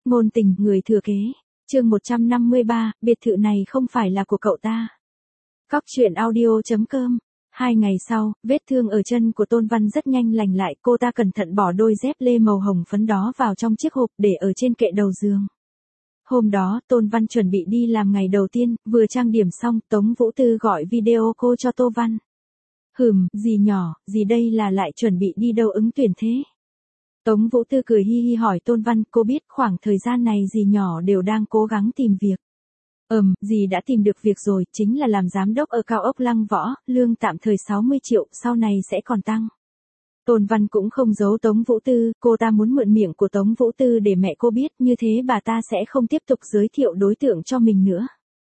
Ngôn tình, người thừa kế. Chương 153, biệt thự này không phải là của cậu ta. Cóc truyện audio.com. 2 ngày sau, vết thương ở chân của Tôn Văn rất nhanh lành lại, cô ta cẩn thận bỏ đôi dép lê màu hồng phấn đó vào trong chiếc hộp để ở trên kệ đầu giường. Hôm đó, Tôn Văn chuẩn bị đi làm ngày đầu tiên, vừa trang điểm xong, Tống Vũ Tư gọi video call cho Tô Văn. Dì nhỏ, dì đây là lại chuẩn bị đi đâu ứng tuyển thế? Tống Vũ Tư cười hi hi hỏi Tôn Văn, cô biết khoảng thời gian này dì nhỏ đều đang cố gắng tìm việc. Dì đã tìm được việc rồi, chính là làm giám đốc ở cao ốc Lăng Võ, lương tạm thời 60 triệu, sau này sẽ còn tăng. Tôn Văn cũng không giấu Tống Vũ Tư, cô ta muốn mượn miệng của Tống Vũ Tư để mẹ cô biết, như thế bà ta sẽ không tiếp tục giới thiệu đối tượng cho mình nữa.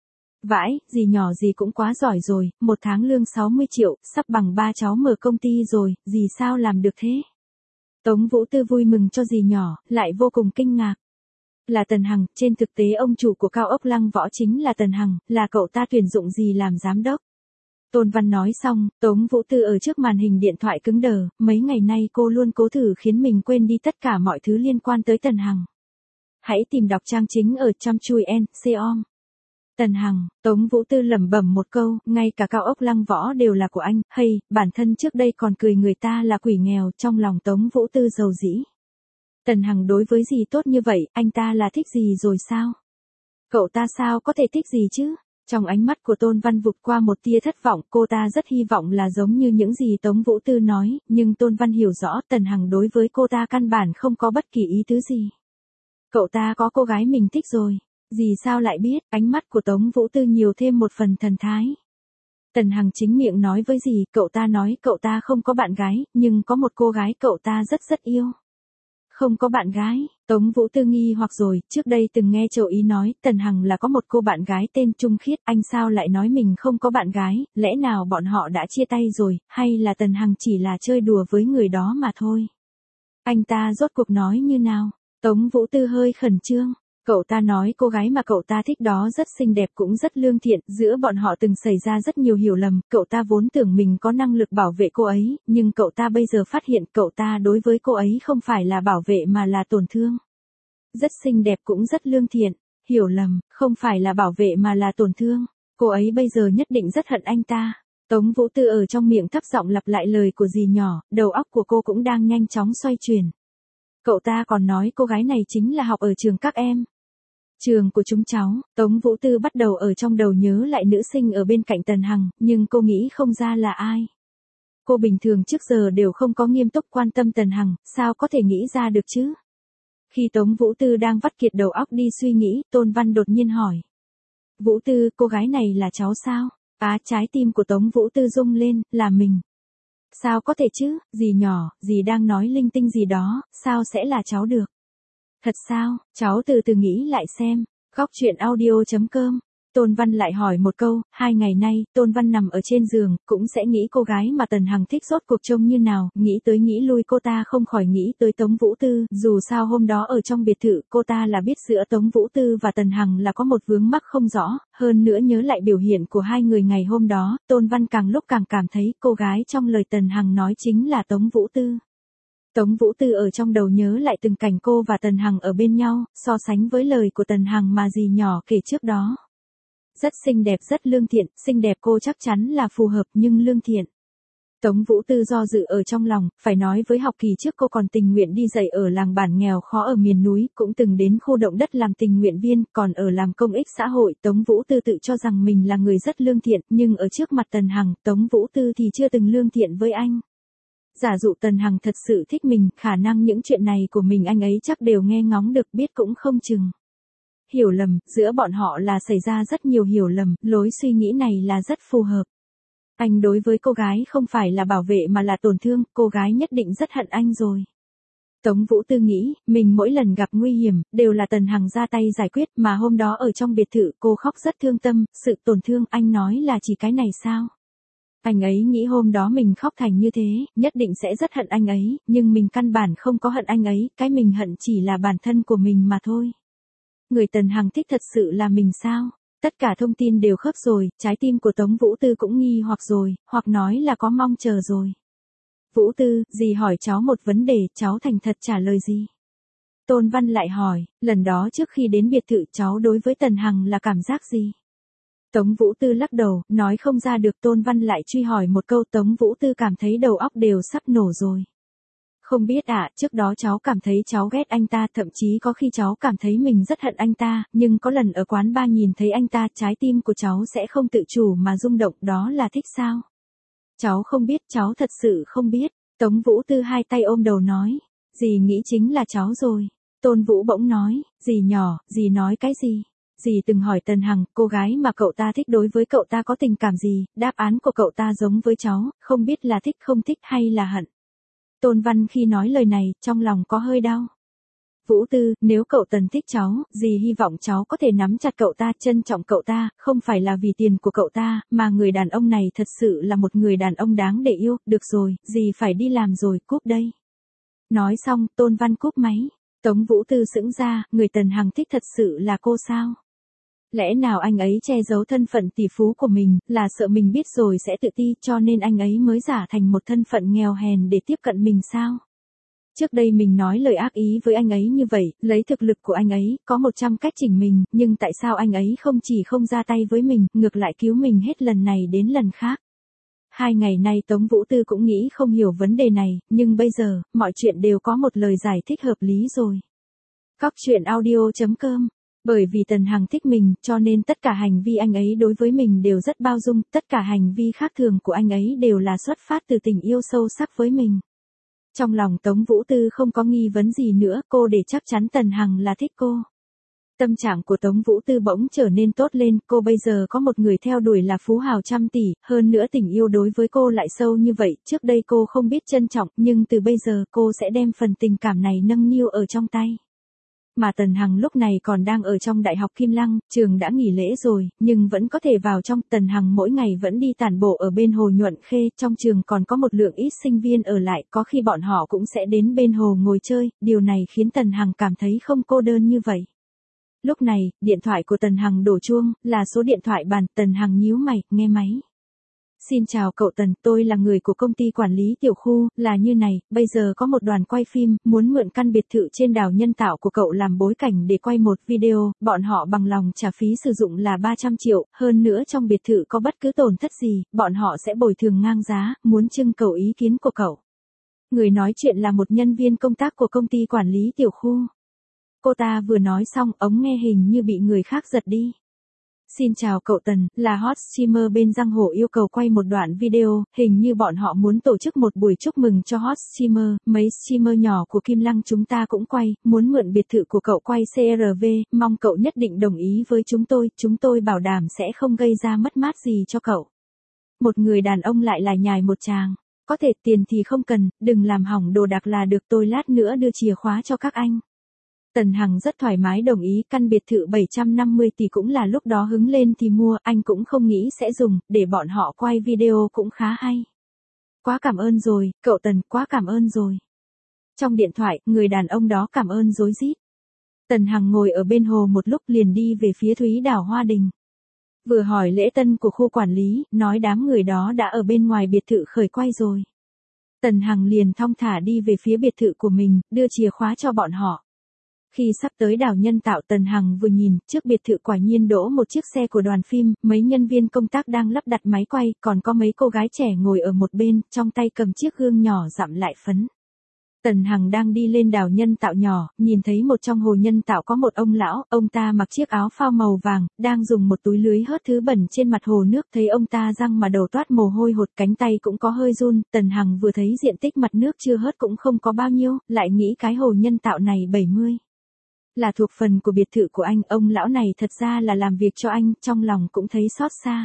Vãi, dì nhỏ dì cũng quá giỏi rồi, một tháng lương 60 triệu, sắp bằng ba cháu mở công ty rồi, dì sao làm được thế? Tống Vũ Tư vui mừng cho dì nhỏ, lại vô cùng kinh ngạc. Là Tần Hằng, trên thực tế ông chủ của cao ốc Lăng Võ chính là Tần Hằng, là cậu ta tuyển dụng dì làm giám đốc. Tôn Văn nói xong, Tống Vũ Tư ở trước màn hình điện thoại cứng đờ, mấy ngày nay cô luôn cố thử khiến mình quên đi tất cả mọi thứ liên quan tới Tần Hằng. Hãy tìm đọc trang chính ở chăm chui NCOM. Tần Hằng, Tống Vũ Tư lẩm bẩm một câu, ngay cả cao ốc Lăng Võ đều là của anh, hay, bản thân trước đây còn cười người ta là quỷ nghèo, trong lòng Tống Vũ Tư giàu dĩ. Tần Hằng đối với dì tốt như vậy, anh ta là thích dì rồi sao? Cậu ta sao có thể thích dì chứ? Trong ánh mắt của Tôn Văn vụt qua một tia thất vọng, cô ta rất hy vọng là giống như những gì Tống Vũ Tư nói, nhưng Tôn Văn hiểu rõ Tần Hằng đối với cô ta căn bản không có bất kỳ ý tứ gì. Cậu ta có cô gái mình thích rồi. Dì sao lại biết? Ánh mắt của Tống Vũ Tư nhiều thêm một phần thần thái. Tần Hằng chính miệng nói với dì, cậu ta nói cậu ta không có bạn gái, nhưng có một cô gái cậu ta rất yêu. Không có bạn gái, Tống Vũ Tư nghi hoặc rồi, trước đây từng nghe Châu Ý nói, Tần Hằng là có một cô bạn gái tên Trung Khiết, anh sao lại nói mình không có bạn gái, lẽ nào bọn họ đã chia tay rồi, hay là Tần Hằng chỉ là chơi đùa với người đó mà thôi. Anh ta rốt cuộc nói như nào? Tống Vũ Tư hơi khẩn trương. Cậu ta nói cô gái mà cậu ta thích đó rất xinh đẹp cũng rất lương thiện, giữa bọn họ từng xảy ra rất nhiều hiểu lầm, cậu ta vốn tưởng mình có năng lực bảo vệ cô ấy, nhưng cậu ta bây giờ phát hiện cậu ta đối với cô ấy không phải là bảo vệ mà là tổn thương. Rất xinh đẹp cũng rất lương thiện, hiểu lầm, không phải là bảo vệ mà là tổn thương, cô ấy bây giờ nhất định rất hận anh ta. Tống Vũ Tư ở trong miệng thấp giọng lặp lại lời của dì nhỏ, đầu óc của cô cũng đang nhanh chóng xoay chuyển. Cậu ta còn nói cô gái này chính là học ở trường các em. Trường của chúng cháu, Tống Vũ Tư bắt đầu ở trong đầu nhớ lại nữ sinh ở bên cạnh Tần Hằng, nhưng cô nghĩ không ra là ai. Cô bình thường trước giờ đều không có nghiêm túc quan tâm Tần Hằng, sao có thể nghĩ ra được chứ? Khi Tống Vũ Tư đang vắt kiệt đầu óc đi suy nghĩ, Tôn Văn đột nhiên hỏi. Vũ Tư, cô gái này là cháu sao? Trái tim của Tống Vũ Tư rung lên, là mình. Sao có thể chứ, dì nhỏ, dì đang nói linh tinh gì đó, sao sẽ là cháu được? Thật sao, cháu từ từ nghĩ lại xem. Cóc truyện audio.com. Tôn Văn lại hỏi một câu, 2 ngày nay, Tôn Văn nằm ở trên giường, cũng sẽ nghĩ cô gái mà Tần Hằng thích rốt cuộc trông như nào, nghĩ tới nghĩ lui cô ta không khỏi nghĩ tới Tống Vũ Tư, dù sao hôm đó ở trong biệt thự, cô ta là biết giữa Tống Vũ Tư và Tần Hằng là có một vướng mắc không rõ, hơn nữa nhớ lại biểu hiện của hai người ngày hôm đó, Tôn Văn càng lúc càng cảm thấy cô gái trong lời Tần Hằng nói chính là Tống Vũ Tư. Tống Vũ Tư ở trong đầu nhớ lại từng cảnh cô và Tần Hằng ở bên nhau, so sánh với lời của Tần Hằng mà dì nhỏ kể trước đó. Rất xinh đẹp rất lương thiện, xinh đẹp cô chắc chắn là phù hợp nhưng lương thiện. Tống Vũ Tư do dự ở trong lòng, phải nói với học kỳ trước cô còn tình nguyện đi dạy ở làng bản nghèo khó ở miền núi, cũng từng đến khu động đất làm tình nguyện viên, còn ở làm công ích xã hội, Tống Vũ Tư tự cho rằng mình là người rất lương thiện, nhưng ở trước mặt Tần Hằng, Tống Vũ Tư thì chưa từng lương thiện với anh. Giả dụ Tần Hằng thật sự thích mình, khả năng những chuyện này của mình anh ấy chắc đều nghe ngóng được biết cũng không chừng. Hiểu lầm, giữa bọn họ là xảy ra rất nhiều hiểu lầm, lối suy nghĩ này là rất phù hợp. Anh đối với cô gái không phải là bảo vệ mà là tổn thương, cô gái nhất định rất hận anh rồi. Tống Vũ Tư nghĩ, mình mỗi lần gặp nguy hiểm, đều là Tần Hằng ra tay giải quyết, mà hôm đó ở trong biệt thự cô khóc rất thương tâm, sự tổn thương anh nói là chỉ cái này sao? Anh ấy nghĩ hôm đó mình khóc thành như thế, nhất định sẽ rất hận anh ấy, nhưng mình căn bản không có hận anh ấy, cái mình hận chỉ là bản thân của mình mà thôi. Người Tần Hằng thích thật sự là mình sao? Tất cả thông tin đều khớp rồi, trái tim của Tống Vũ Tư cũng nghi hoặc rồi, hoặc nói là có mong chờ rồi. Vũ Tư, dì hỏi cháu một vấn đề, cháu thành thật trả lời gì? Tôn Văn lại hỏi, lần đó trước khi đến biệt thự cháu đối với Tần Hằng là cảm giác gì? Tống Vũ Tư lắc đầu, nói không ra được. Tôn Văn lại truy hỏi một câu, Tống Vũ Tư cảm thấy đầu óc đều sắp nổ rồi. Không biết ạ, trước đó cháu cảm thấy cháu ghét anh ta, thậm chí có khi cháu cảm thấy mình rất hận anh ta, nhưng có lần ở quán bar nhìn thấy anh ta, trái tim của cháu sẽ không tự chủ mà rung động, đó là thích sao? Cháu không biết, cháu thật sự không biết. Tống Vũ Tư hai tay ôm đầu nói, dì nghĩ chính là cháu rồi. Tôn Vũ bỗng nói, dì nhỏ, dì nói cái gì? Dì từng hỏi Tần Hằng, cô gái mà cậu ta thích đối với cậu ta có tình cảm gì, đáp án của cậu ta giống với cháu, không biết là thích không thích hay là hận. Tôn Văn khi nói lời này, trong lòng có hơi đau. Vũ Tư, nếu cậu Tần thích cháu, dì hy vọng cháu có thể nắm chặt cậu ta, trân trọng cậu ta, không phải là vì tiền của cậu ta, mà người đàn ông này thật sự là một người đàn ông đáng để yêu. Được rồi, dì phải đi làm rồi, cúp đây. Nói xong, Tôn Văn cúp máy. Tống Vũ Tư sững ra, người Tần Hằng thích thật sự là cô sao? Lẽ nào anh ấy che giấu thân phận tỷ phú của mình, là sợ mình biết rồi sẽ tự ti, cho nên anh ấy mới giả thành một thân phận nghèo hèn để tiếp cận mình sao? Trước đây mình nói lời ác ý với anh ấy như vậy, lấy thực lực của anh ấy, có 100 cách chỉnh mình, nhưng tại sao anh ấy không chỉ không ra tay với mình, ngược lại cứu mình hết lần này đến lần khác? 2 ngày nay Tống Vũ Tư cũng nghĩ không hiểu vấn đề này, nhưng bây giờ, mọi chuyện đều có một lời giải thích hợp lý rồi. Cóc truyện audio.com. Bởi vì Tần Hằng thích mình, cho nên tất cả hành vi anh ấy đối với mình đều rất bao dung, tất cả hành vi khác thường của anh ấy đều là xuất phát từ tình yêu sâu sắc với mình. Trong lòng Tống Vũ Tư không có nghi vấn gì nữa, cô để chắc chắn Tần Hằng là thích cô. Tâm trạng của Tống Vũ Tư bỗng trở nên tốt lên, cô bây giờ có một người theo đuổi là phú hào trăm tỷ, hơn nữa tình yêu đối với cô lại sâu như vậy, trước đây cô không biết trân trọng, nhưng từ bây giờ cô sẽ đem phần tình cảm này nâng niu ở trong tay. Mà Tần Hằng lúc này còn đang ở trong Đại học Kim Lăng, trường đã nghỉ lễ rồi, nhưng vẫn có thể vào trong. Tần Hằng mỗi ngày vẫn đi tản bộ ở bên hồ Nhuận Khê, trong trường còn có một lượng ít sinh viên ở lại, có khi bọn họ cũng sẽ đến bên hồ ngồi chơi, điều này khiến Tần Hằng cảm thấy không cô đơn như vậy. Lúc này, điện thoại của Tần Hằng đổ chuông, là số điện thoại bàn. Tần Hằng nhíu mày, nghe máy. Xin chào cậu Tần, tôi là người của công ty quản lý tiểu khu, là như này, bây giờ có một đoàn quay phim, muốn mượn căn biệt thự trên đảo nhân tạo của cậu làm bối cảnh để quay một video, bọn họ bằng lòng trả phí sử dụng là 300 triệu, hơn nữa trong biệt thự có bất cứ tổn thất gì, bọn họ sẽ bồi thường ngang giá, muốn trưng cầu ý kiến của cậu. Người nói chuyện là một nhân viên công tác của công ty quản lý tiểu khu. Cô ta vừa nói xong, ống nghe hình như bị người khác giật đi. Xin chào cậu Tần, là hot streamer bên Giang Hồ yêu cầu quay một đoạn video, hình như bọn họ muốn tổ chức một buổi chúc mừng cho hot streamer, mấy streamer nhỏ của Kim Lăng chúng ta cũng quay, muốn mượn biệt thự của cậu quay CRV, mong cậu nhất định đồng ý với chúng tôi bảo đảm sẽ không gây ra mất mát gì cho cậu. Một người đàn ông lại lải nhải một tràng, có thể tiền thì không cần, đừng làm hỏng đồ đạc là được, tôi lát nữa đưa chìa khóa cho các anh. Tần Hằng rất thoải mái đồng ý, căn biệt thự 750 tỷ cũng là lúc đó hứng lên thì mua, anh cũng không nghĩ sẽ dùng, để bọn họ quay video cũng khá hay. Quá cảm ơn rồi, cậu Tần, quá cảm ơn rồi. Trong điện thoại, người đàn ông đó cảm ơn rối rít. Tần Hằng ngồi ở bên hồ một lúc liền đi về phía Thúy Đảo Hoa Đình. Vừa hỏi lễ tân của khu quản lý, nói đám người đó đã ở bên ngoài biệt thự khởi quay rồi. Tần Hằng liền thong thả đi về phía biệt thự của mình, đưa chìa khóa cho bọn họ. Khi sắp tới đảo nhân tạo, Tần Hằng vừa nhìn, trước biệt thự quả nhiên đỗ một chiếc xe của đoàn phim, mấy nhân viên công tác đang lắp đặt máy quay, còn có mấy cô gái trẻ ngồi ở một bên, trong tay cầm chiếc gương nhỏ dặm lại phấn. Tần Hằng đang đi lên đảo nhân tạo nhỏ, nhìn thấy một trong hồ nhân tạo có một ông lão, ông ta mặc chiếc áo phao màu vàng, đang dùng một túi lưới hớt thứ bẩn trên mặt hồ nước, thấy ông ta răng mà đầu toát mồ hôi hột, cánh tay cũng có hơi run. Tần Hằng vừa thấy diện tích mặt nước chưa hớt cũng không có bao nhiêu, lại nghĩ cái hồ nhân tạo này 70 là thuộc phần của biệt thự của anh, ông lão này thật ra là làm việc cho anh, trong lòng cũng thấy xót xa.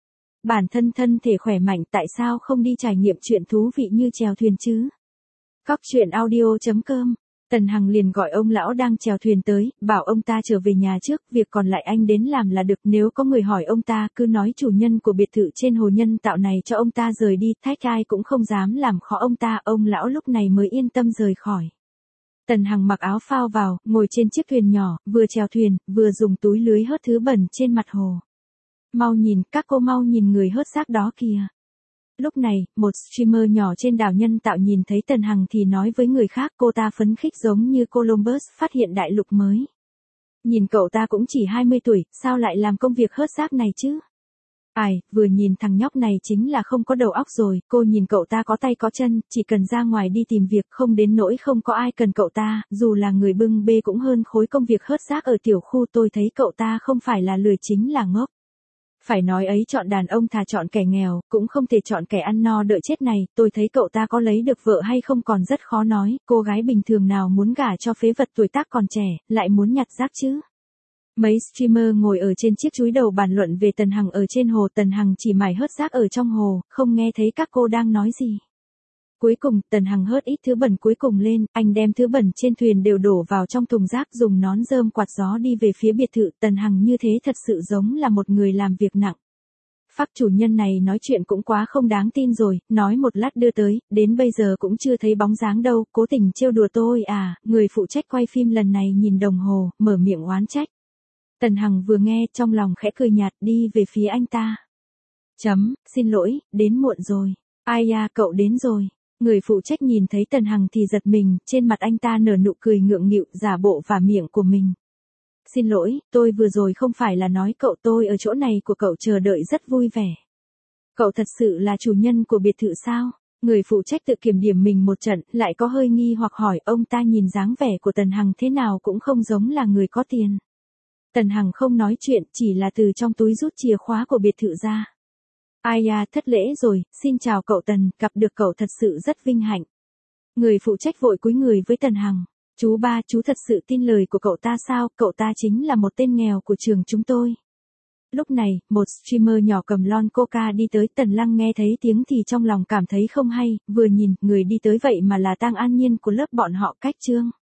Bản thân thân thể khỏe mạnh tại sao không đi trải nghiệm chuyện thú vị như chèo thuyền chứ? Cóc truyện audio.com. Tần Hằng liền gọi ông lão đang chèo thuyền tới, bảo ông ta trở về nhà trước, việc còn lại anh đến làm là được, nếu có người hỏi ông ta, cứ nói chủ nhân của biệt thự trên hồ nhân tạo này cho ông ta rời đi, thách ai cũng không dám làm khó ông ta, ông lão lúc này mới yên tâm rời khỏi. Tần Hằng mặc áo phao vào, ngồi trên chiếc thuyền nhỏ, vừa chèo thuyền, vừa dùng túi lưới hớt thứ bẩn trên mặt hồ. Mau nhìn, các cô mau nhìn người hớt rác đó kìa. Lúc này, một streamer nhỏ trên đảo nhân tạo nhìn thấy Tần Hằng thì nói với người khác cô ta phấn khích giống như Columbus phát hiện đại lục mới. Nhìn cậu ta cũng chỉ 20 tuổi, sao lại làm công việc hớt xác này chứ? Ai, vừa nhìn thằng nhóc này chính là không có đầu óc rồi, cô nhìn cậu ta có tay có chân, chỉ cần ra ngoài đi tìm việc không đến nỗi không có ai cần cậu ta, dù là người bưng bê cũng hơn khối công việc hớt xác ở tiểu khu. Tôi thấy cậu ta không phải là lười chính là ngốc. Phải nói ấy, chọn đàn ông thà chọn kẻ nghèo, cũng không thể chọn kẻ ăn no đợi chết này. Tôi thấy cậu ta có lấy được vợ hay không còn rất khó nói, cô gái bình thường nào muốn gả cho phế vật tuổi tác còn trẻ, lại muốn nhặt rác chứ. Mấy streamer ngồi ở trên chiếc chúi đầu bàn luận về Tần Hằng ở trên hồ. Tần Hằng chỉ mải hớt rác ở trong hồ, không nghe thấy các cô đang nói gì. Cuối cùng, Tần Hằng hớt ít thứ bẩn cuối cùng lên, anh đem thứ bẩn trên thuyền đều đổ vào trong thùng rác, dùng nón rơm quạt gió đi về phía biệt thự. Tần Hằng như thế thật sự giống là một người làm việc nặng. Phác chủ nhân này nói chuyện cũng quá không đáng tin rồi, nói một lát đưa tới, đến bây giờ cũng chưa thấy bóng dáng đâu, cố tình trêu đùa tôi à. Người phụ trách quay phim lần này nhìn đồng hồ, mở miệng oán trách. Tần Hằng vừa nghe trong lòng khẽ cười nhạt đi về phía anh ta. Xin lỗi, đến muộn rồi. Ai da, cậu đến rồi. Người phụ trách nhìn thấy Tần Hằng thì giật mình, trên mặt anh ta nở nụ cười ngượng nghịu, giả bộ vả miệng của mình. Xin lỗi, tôi vừa rồi không phải là nói cậu, tôi ở chỗ này của cậu chờ đợi rất vui vẻ. Cậu thật sự là chủ nhân của biệt thự sao? Người phụ trách tự kiểm điểm mình một trận, lại có hơi nghi hoặc hỏi. Ông ta nhìn dáng vẻ của Tần Hằng thế nào cũng không giống là người có tiền. Tần Hằng không nói chuyện, chỉ là từ trong túi rút chìa khóa của biệt thự ra. Ai da, thất lễ rồi, xin chào cậu Tần, gặp được cậu thật sự rất vinh hạnh. Người phụ trách vội cúi người với Tần Hằng. Chú ba, chú thật sự tin lời của cậu ta sao? Cậu ta chính là một tên nghèo của trường chúng tôi. Lúc này, một streamer nhỏ cầm lon coca đi tới. Tần Lăng nghe thấy tiếng thì trong lòng cảm thấy không hay, vừa nhìn, người đi tới vậy mà là Tang An Nhiên của lớp bọn họ Cách Trương.